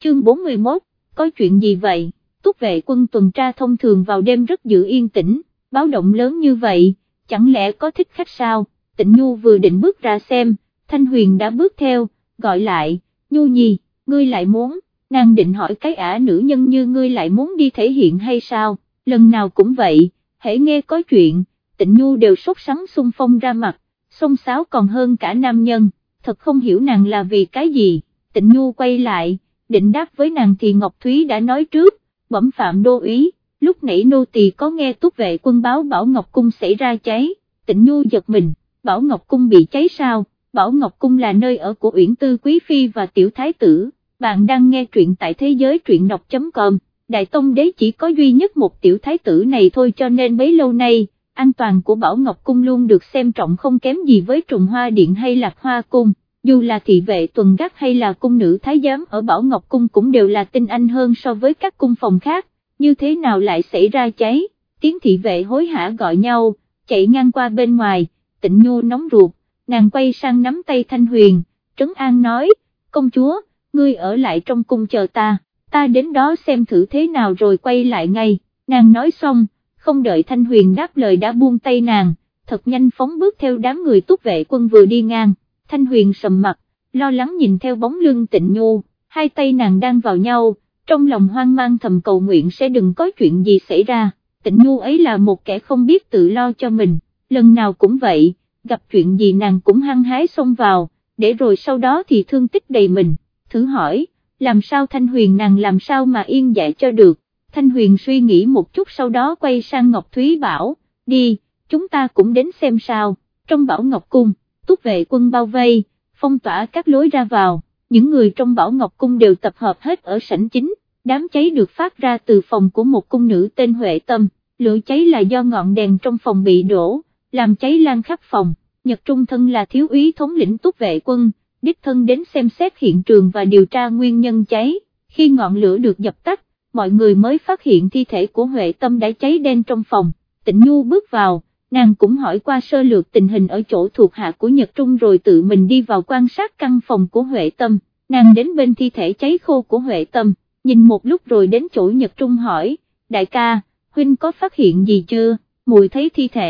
chương 41, có chuyện gì vậy? Túc vệ quân tuần tra thông thường vào đêm rất giữ yên tĩnh, báo động lớn như vậy, chẳng lẽ có thích khách sao? Tịnh Nhu vừa định bước ra xem, Thanh Huyền đã bước theo, gọi lại, Nhu Nhi, ngươi lại muốn, nàng định hỏi cái nữ nhân như ngươi lại muốn đi thể hiện hay sao? Lần nào cũng vậy, hễ nghe có chuyện, Tịnh Nhu đều sốt sắng xung phong ra mặt, xông xáo còn hơn cả nam nhân, thật không hiểu nàng là vì cái gì. Tịnh Nhu quay lại, định đáp với nàng thì Ngọc Thúy đã nói trước, bẩm Phạm đô úy, lúc nãy nô tỳ có nghe Túc vệ quân báo Bảo Ngọc Cung xảy ra cháy. Tịnh Nhu giật mình, Bảo Ngọc Cung bị cháy sao? Bảo Ngọc Cung là nơi ở của Uyển Tư Quý Phi và Tiểu Thái Tử. Bạn đang nghe truyện tại thế giới truyện đọc.com, Đại Tông Đế chỉ có duy nhất một Tiểu Thái Tử này thôi, cho nên bấy lâu nay, an toàn của Bảo Ngọc Cung luôn được xem trọng không kém gì với Trùng Hoa Điện hay Lạc Hoa Cung. Dù là thị vệ tuần gác hay là cung nữ thái giám ở Bảo Ngọc Cung cũng đều là tinh anh hơn so với các cung phòng khác, như thế nào lại xảy ra cháy? Tiếng thị vệ hối hả gọi nhau, chạy ngang qua bên ngoài. Tịnh Nhu nóng ruột, nàng quay sang nắm tay Thanh Huyền, trấn an nói, công chúa, ngươi ở lại trong cung chờ ta đến đó xem thử thế nào rồi quay lại ngay. Nàng nói xong, không đợi Thanh Huyền đáp lời đã buông tay nàng, thật nhanh phóng bước theo đám người Túc vệ quân vừa đi ngang. Thanh Huyền sầm mặt, lo lắng nhìn theo bóng lưng Tịnh Nhu, hai tay nàng đang vào nhau, trong lòng hoang mang thầm cầu nguyện sẽ đừng có chuyện gì xảy ra. Tịnh Nhu ấy là một kẻ không biết tự lo cho mình, lần nào cũng vậy, gặp chuyện gì nàng cũng hăng hái xông vào, để rồi sau đó thì thương tích đầy mình. Thử hỏi, làm sao Thanh Huyền nàng làm sao mà yên dạ cho được? Thanh Huyền suy nghĩ một chút sau đó quay sang Ngọc Thúy bảo, đi, chúng ta cũng đến xem sao. Trong Bảo Ngọc Cung, Túc vệ quân bao vây, phong tỏa các lối ra vào, những người trong Bảo Ngọc Cung đều tập hợp hết ở sảnh chính. Đám cháy được phát ra từ phòng của một cung nữ tên Huệ Tâm, lửa cháy là do ngọn đèn trong phòng bị đổ, làm cháy lan khắp phòng. Nhật Trung thân là thiếu úy thống lĩnh Túc vệ quân, đích thân đến xem xét hiện trường và điều tra nguyên nhân cháy. Khi ngọn lửa được dập tắt, mọi người mới phát hiện thi thể của Huệ Tâm đã cháy đen trong phòng. Tịnh Nhu bước vào, nàng cũng hỏi qua sơ lược tình hình ở chỗ thuộc hạ của Nhật Trung rồi tự mình đi vào quan sát căn phòng của Huệ Tâm. Nàng đến bên thi thể cháy khô của Huệ Tâm, nhìn một lúc rồi đến chỗ Nhật Trung hỏi, đại ca, huynh có phát hiện gì chưa? Mùi thấy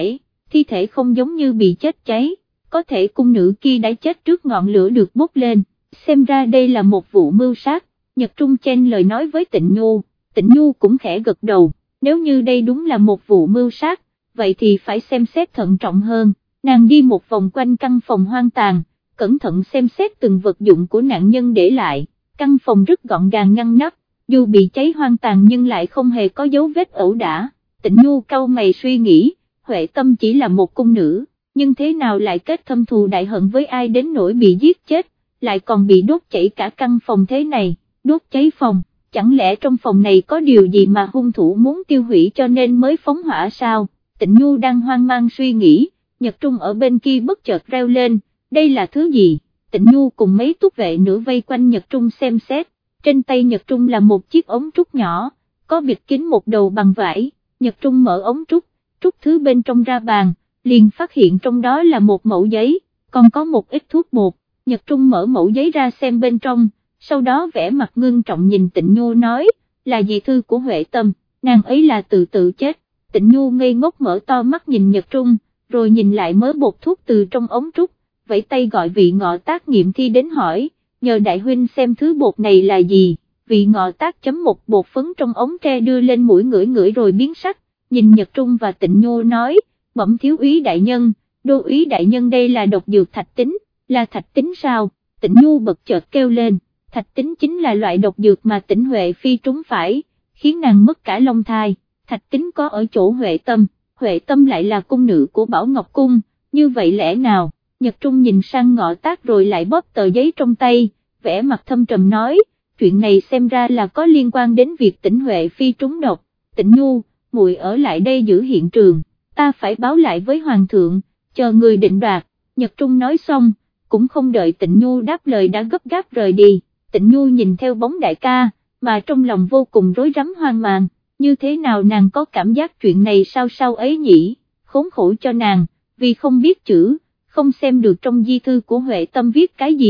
thi thể không giống như bị chết cháy, có thể cung nữ kia đã chết trước ngọn lửa được bốc lên, xem ra đây là một vụ mưu sát. Nhật Trung chen lời nói với Tịnh Nhu cũng khẽ gật đầu, nếu như đây đúng là một vụ mưu sát, vậy thì phải xem xét thận trọng hơn. Nàng đi một vòng quanh căn phòng hoang tàn, cẩn thận xem xét từng vật dụng của nạn nhân để lại, căn phòng rất gọn gàng ngăn nắp, dù bị cháy hoang tàn nhưng lại không hề có dấu vết ẩu đả. Tịnh Nhu cau mày suy nghĩ, Huệ Tâm chỉ là một cung nữ, nhưng thế nào lại kết thâm thù đại hận với ai đến nỗi bị giết chết, lại còn bị đốt cháy cả căn phòng thế này? Đốt cháy phòng, chẳng lẽ trong phòng này có điều gì mà hung thủ muốn tiêu hủy cho nên mới phóng hỏa sao? Tịnh Nhu đang hoang mang suy nghĩ, Nhật Trung ở bên kia bất chợt reo lên, đây là thứ gì? Tịnh Nhu cùng mấy túc vệ nữ vây quanh Nhật Trung xem xét, trên tay Nhật Trung là một chiếc ống trúc nhỏ, có bịt kín một đầu bằng vải. Nhật Trung mở ống trúc thứ bên trong ra bàn, liền phát hiện trong đó là một mẩu giấy, còn có một ít thuốc bột. Nhật Trung mở mẩu giấy ra xem bên trong, sau đó vẻ mặt ngưng trọng nhìn Tịnh Nhu nói, là gì thư của Huệ Tâm, nàng ấy là tự chết. Tịnh Nhu ngây ngốc mở to mắt nhìn Nhật Trung, rồi nhìn lại mớ bột thuốc từ trong ống trúc, vẫy tay gọi Vị Ngọ Tác nghiệm thi đến hỏi, nhờ đại huynh xem thứ bột này là gì. Vị Ngọ Tác chấm một bột phấn trong ống tre đưa lên mũi ngửi rồi biến sắc, nhìn Nhật Trung và Tịnh Nhu nói, bẩm thiếu úy đại nhân, đô úy đại nhân, đây là độc dược thạch tính. Là thạch tính sao? Tịnh Nhu bật chợt kêu lên, thạch tính chính là loại độc dược mà Tĩnh Huệ Phi trúng phải, khiến nàng mất cả long thai. Thạch tính có ở chỗ Huệ Tâm lại là cung nữ của Bảo Ngọc Cung, như vậy lẽ nào? Nhật Trung nhìn sang Ngọ Tác rồi lại bóp tờ giấy trong tay, vẻ mặt thâm trầm nói, chuyện này xem ra là có liên quan đến việc Tĩnh Huệ Phi trúng độc. Tịnh Nhu, muội ở lại đây giữ hiện trường, ta phải báo lại với Hoàng thượng, chờ người định đoạt. Nhật Trung nói xong, cũng không đợi Tịnh Nhu đáp lời đã gấp gáp rời đi. Tịnh Nhu nhìn theo bóng đại ca, mà trong lòng vô cùng rối rắm hoang mang, như thế nào nàng có cảm giác chuyện này sao ấy nhỉ, khốn khổ cho nàng, vì không biết chữ, không xem được trong di thư của Huệ Tâm viết cái gì,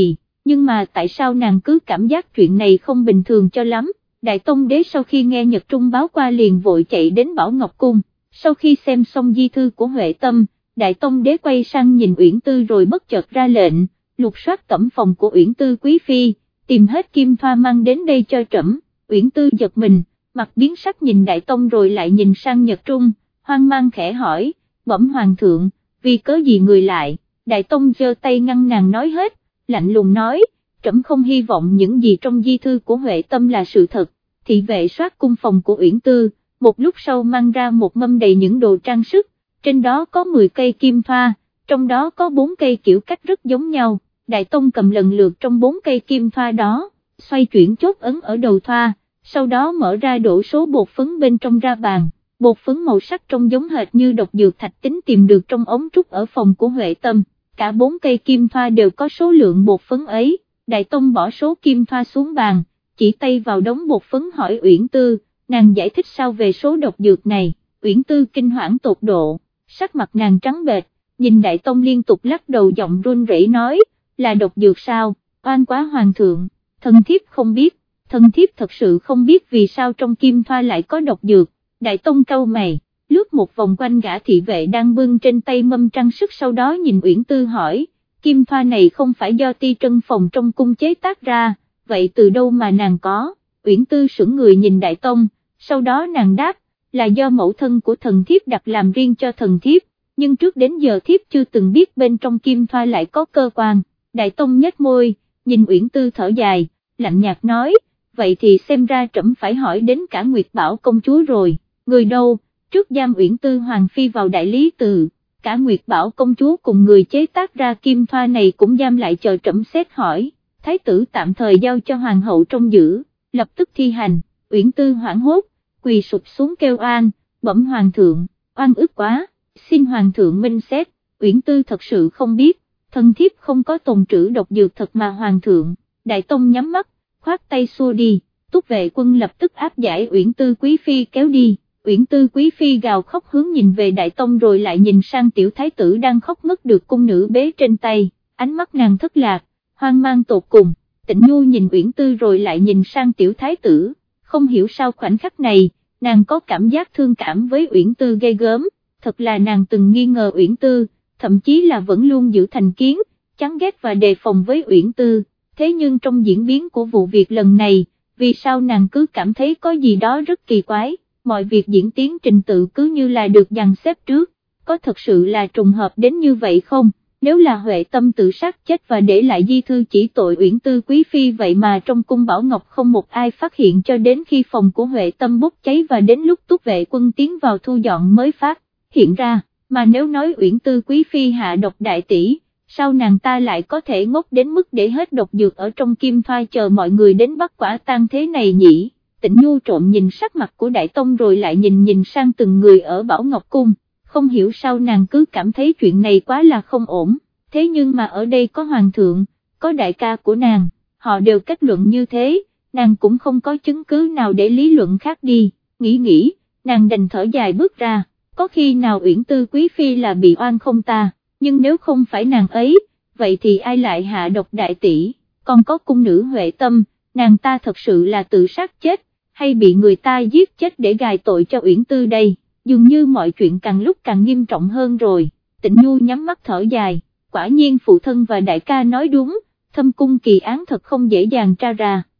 nhưng mà tại sao nàng cứ cảm giác chuyện này không bình thường cho lắm. Đại Tông Đế sau khi nghe Nhật Trung báo qua liền vội chạy đến Bảo Ngọc Cung, sau khi xem xong di thư của Huệ Tâm, Đại Tông Đế quay sang nhìn Uyển Tư rồi bất chợt ra lệnh, lục soát tẩm phòng của Uyển Tư quý phi, tìm hết kim thoa mang đến đây cho trẫm. Uyển Tư giật mình, mặt biến sắc nhìn Đại Tông rồi lại nhìn sang Nhật Trung, hoang mang khẽ hỏi, bẩm hoàng thượng, vì cớ gì người lại. Đại Tông giơ tay ngăn nàng nói hết, lạnh lùng nói, trẫm không hy vọng những gì trong di thư của Huệ Tâm là sự thật. Thị vệ soát cung phòng của Uyển Tư, một lúc sau mang ra một mâm đầy những đồ trang sức, trên đó có 10 cây kim thoa, trong đó có 4 cây kiểu cách rất giống nhau. Đại Tông cầm lần lượt trong 4 cây kim thoa đó, xoay chuyển chốt ấn ở đầu thoa, sau đó mở ra đổ số bột phấn bên trong ra bàn. Bột phấn màu sắc trông giống hệt như độc dược thạch tính tìm được trong ống trúc ở phòng của Huệ Tâm, cả 4 cây kim thoa đều có số lượng bột phấn ấy. Đại Tông bỏ số kim thoa xuống bàn, chỉ tay vào đống bột phấn hỏi Uyển Tư, nàng giải thích sao về số độc dược này. Uyển Tư kinh hoảng tột độ, sắc mặt nàng trắng bệch, nhìn Đại Tông liên tục lắc đầu giọng run rẩy nói, là độc dược sao, oan quá hoàng thượng, thần thiếp không biết, thần thiếp thật sự không biết vì sao trong kim thoa lại có độc dược. Đại Tông cau mày, lướt một vòng quanh gã thị vệ đang bưng trên tay mâm trang sức, sau đó nhìn Uyển Tư hỏi, kim thoa này không phải do ti trân phòng trong cung chế tác ra, vậy từ đâu mà nàng có? Uyển Tư sững người nhìn Đại Tông, sau đó nàng đáp, là do mẫu thân của thần thiếp đặt làm riêng cho thần thiếp, nhưng trước đến giờ thiếp chưa từng biết bên trong kim thoa lại có cơ quan. Đại Tông nhếch môi, nhìn Uyển Tư thở dài, lạnh nhạt nói, vậy thì xem ra trẫm phải hỏi đến cả Nguyệt Bảo công chúa rồi. Người đâu? Trước giam Uyển Tư hoàng phi vào đại lý tự, cả Nguyệt Bảo công chúa cùng người chế tác ra kim thoa này cũng giam lại chờ trẫm xét hỏi. Thái tử tạm thời giao cho hoàng hậu trông giữ, lập tức thi hành. Uyển Tư hoảng hốt, quỳ sụp xuống kêu oan, bẩm hoàng thượng, oan ức quá, xin hoàng thượng minh xét. Uyển Tư thật sự không biết, thần thiếp không có tồn trữ độc dược thật mà hoàng thượng. Đại Tông nhắm mắt, khoát tay xua đi, túc vệ quân lập tức áp giải Uyển Tư quý phi kéo đi. Uyển Tư quý phi gào khóc hướng nhìn về Đại Tông rồi lại nhìn sang tiểu thái tử đang khóc ngất được cung nữ bế trên tay, ánh mắt nàng thất lạc, hoang mang tột cùng. Tịnh Nhu nhìn Uyển Tư rồi lại nhìn sang tiểu thái tử, không hiểu sao khoảnh khắc này, nàng có cảm giác thương cảm với Uyển Tư ghê gớm, thật là nàng từng nghi ngờ Uyển Tư, thậm chí là vẫn luôn giữ thành kiến, chán ghét và đề phòng với Uyển Tư, thế nhưng trong diễn biến của vụ việc lần này, vì sao nàng cứ cảm thấy có gì đó rất kỳ quái, mọi việc diễn tiến trình tự cứ như là được dàn xếp trước, có thật sự là trùng hợp đến như vậy không? Nếu là Huệ Tâm tự sát chết và để lại di thư chỉ tội Uyển Tư quý phi vậy mà trong cung Bảo Ngọc không một ai phát hiện cho đến khi phòng của Huệ Tâm bốc cháy và đến lúc túc vệ quân tiến vào thu dọn mới phát hiện ra, mà nếu nói Uyển Tư quý phi hạ độc đại tỷ, sao nàng ta lại có thể ngốc đến mức để hết độc dược ở trong kim thoa chờ mọi người đến bắt quả tang thế này nhỉ? Tịnh Nhu trộm nhìn sắc mặt của Đại Tông rồi lại nhìn sang từng người ở Bảo Ngọc Cung. Không hiểu sao nàng cứ cảm thấy chuyện này quá là không ổn, thế nhưng mà ở đây có hoàng thượng, có đại ca của nàng, họ đều kết luận như thế, nàng cũng không có chứng cứ nào để lý luận khác đi, nghĩ, nàng đành thở dài bước ra, có khi nào Uyển Tư quý phi là bị oan không ta, nhưng nếu không phải nàng ấy, vậy thì ai lại hạ độc đại tỷ, còn có cung nữ Huệ Tâm, nàng ta thật sự là tự sát chết, hay bị người ta giết chết để gài tội cho Uyển Tư đây? Dường như mọi chuyện càng lúc càng nghiêm trọng hơn rồi. Tịnh Nhu nhắm mắt thở dài, quả nhiên phụ thân và đại ca nói đúng, thâm cung kỳ án thật không dễ dàng tra ra.